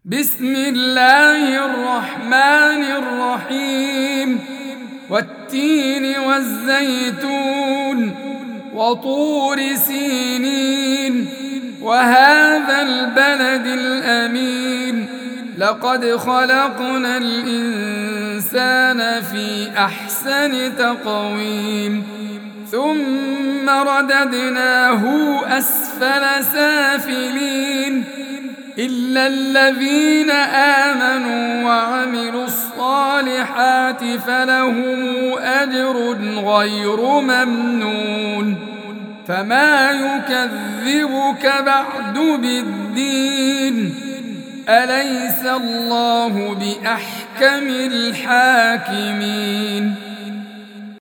بسم الله الرحمن الرحيم والتين والزيتون وطور سينين وهذا البلد الأمين لقد خلقنا الإنسان في أحسن تقويم ثم رددناه أسفل سافلين إلا الذين آمنوا وعملوا الصالحات فلهم أجر غير ممنون فما يكذبك بعد بالدين أليس الله بأحكم الحاكمين